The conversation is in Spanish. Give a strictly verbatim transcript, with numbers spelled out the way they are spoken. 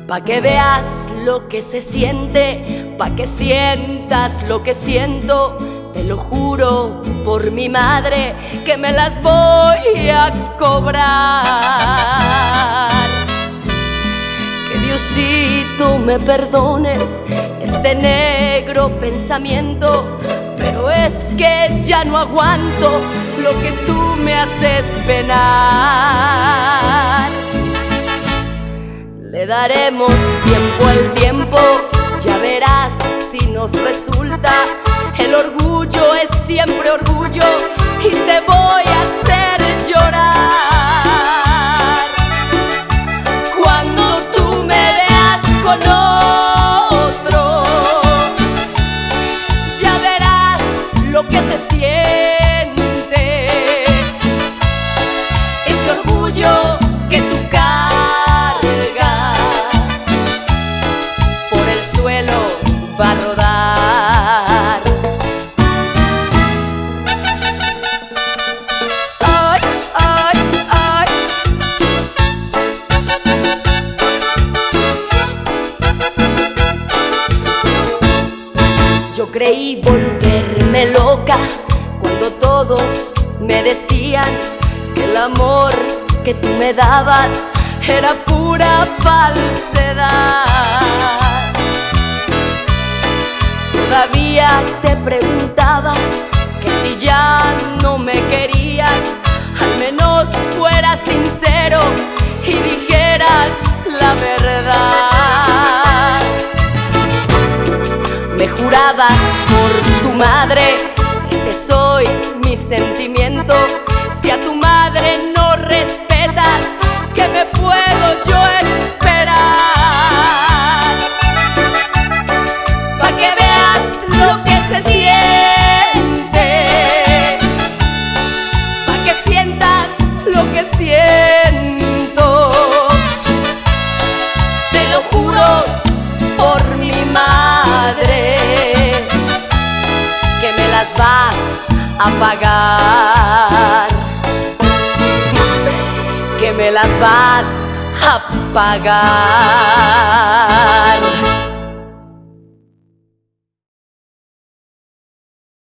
Pa' que veas lo que se siente, pa' que sientas lo que siento. Te lo juro por mi madre que me las voy a cobrar. Que Diosito me perdone este negro pensamiento, pero es que ya no aguanto lo que tú me haces penar. Le daremos tiempo al tiempo, ya verás si nos resulta. El orgullo es siempre orgullo y te voy a hacer llorar. Cuando tú me veas con otro, ya verás lo que se siente. Ese orgullo que tú cargas por el suelo va a rodar. Ay, ay, ay. Yo creí volverme loca cuando todos me decían que el amor que tú me dabas era pura falsedad. Todavía te preguntaba que si ya no me querías, al menos fueras sincero y dijeras la verdad. Me jurabas por tu madre, ese soy mi sentimiento. Si a tu madre no respetas, ¿qué me puedo yo esperar? Pa' que veas lo que se siente, pa' que sientas lo que siento. Te lo juro por mi madre que me las vas a pagar, que me las vas a pagar.